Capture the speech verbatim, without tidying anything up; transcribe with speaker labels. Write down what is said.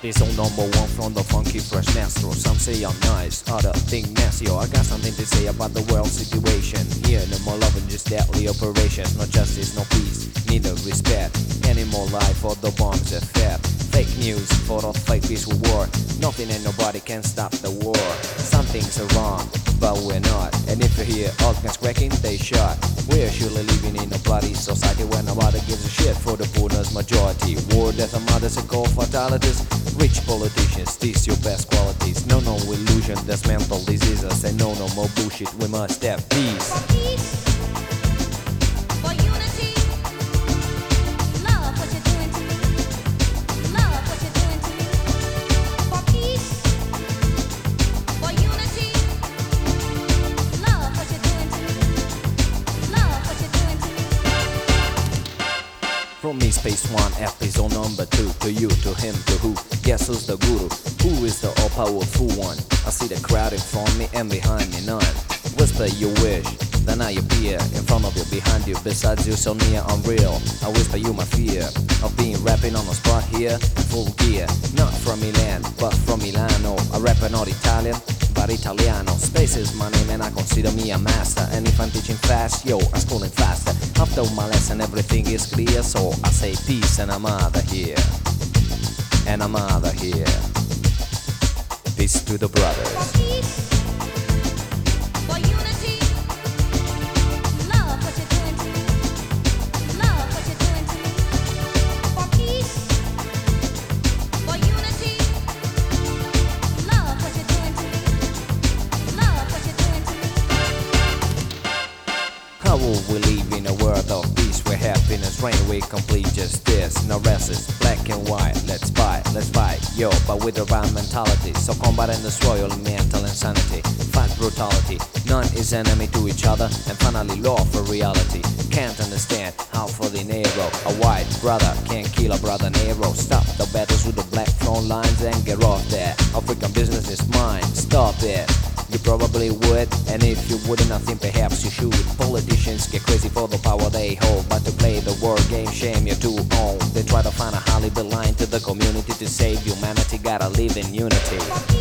Speaker 1: Episode number one from the funky fresh master. Some say I'm nice, other think nasty. Yo, I got something to say about the world situation. Here, no more love and just deadly operations. No justice, no peace, neither respect. Any more life for the bombs are fed. Fake news for the fake peaceful war. Nothing and nobody can stop the war. Some things are wrong, but we're not. And if you hear organs cracking, they shot. We're surely living in a bloody society where nobody gives a shit for the poorness majority. War, death, and mothers and cold fatalities. Rich politicians, these your best qualities. No, no illusion, that's mental diseases. And no, no more bullshit, we must have peace.
Speaker 2: For peace, for unity, love what you're doing to me, love what you're doing to me. For peace, for unity, love what you're doing to me, love what you're doing to me.
Speaker 1: From me, Space One, episode number two. To you, to him, to who? Guess who's the guru? Who is the all-powerful one? I see the crowd in front of me and behind me none. Whisper your wish, then I appear in front of you, behind you, besides you, so near, unreal. I whisper you my fear of being rapping on the spot here in full gear. Not from Milan, but from Milano. I rap not Italian, but Italiano. Space is my name and I consider me a master. And if I'm teaching fast, yo, I'm schooling faster. After my lesson everything is clear, so I say peace and I'm out of here. And I'm out of here. Peace to the brothers.
Speaker 2: For peace, for unity, love what you're doing to me, love what you're doing to me. For peace, for unity, love what you're doing to me, love what you're doing to me.
Speaker 1: How will we live in a world of peace where happiness reign? We complete justice, no races, black and white. Let's fight, let's fight, yo, but with the right mentality. So combat and destroy all mental insanity. Fight brutality, none is enemy to each other. And finally law for reality. Can't understand how for the Nero a white brother can't kill a brother Nero. Stop the battles with the black front lines and get off there. African business is mine, stop it. You probably would, and if you wouldn't, I think perhaps you should. Politicians get crazy for the power they hold, but to play the war game, shame you're too old. They try to find a Hollywood line to the community to save humanity, gotta live in unity.